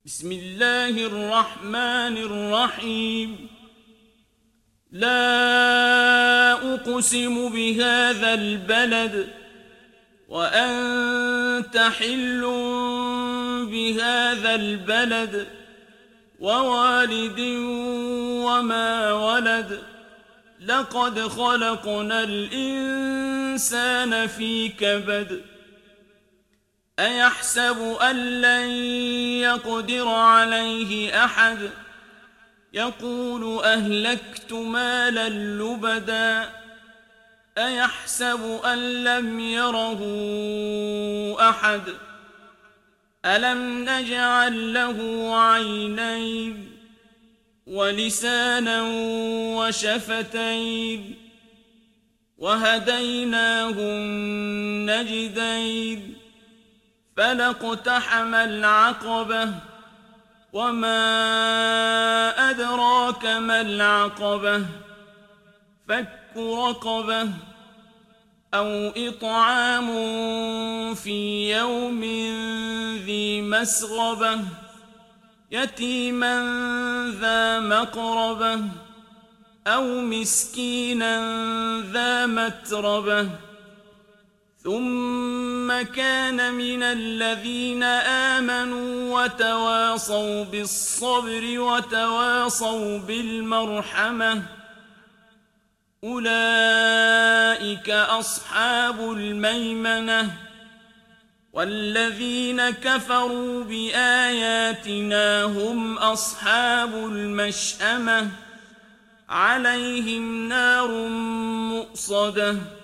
بسم الله الرحمن الرحيم لا أقسم بهذا البلد وأنت حل بهذا البلد ووالد وما ولد لقد خلقنا الإنسان في كبد أيحسب أن لن يقدر عليه أحد يقول أهلكت مالا لبدا أيحسب أن لم يره أحد ألم نجعل له عينين ولسانا وشفتين وهديناه النجدين فلاقتحم العقبة وما أدراك ما العقبة فك رقبة أو إطعام في يوم ذي مسغبة يتيما ذا مقربة أو مسكينا ذا متربة ثم كان من الذين آمنوا وتواصوا بالصبر وتواصوا بالمرحمة أولئك أصحاب الميمنة والذين كفروا بآياتنا هم أصحاب المشأمة عليهم نار مؤصدة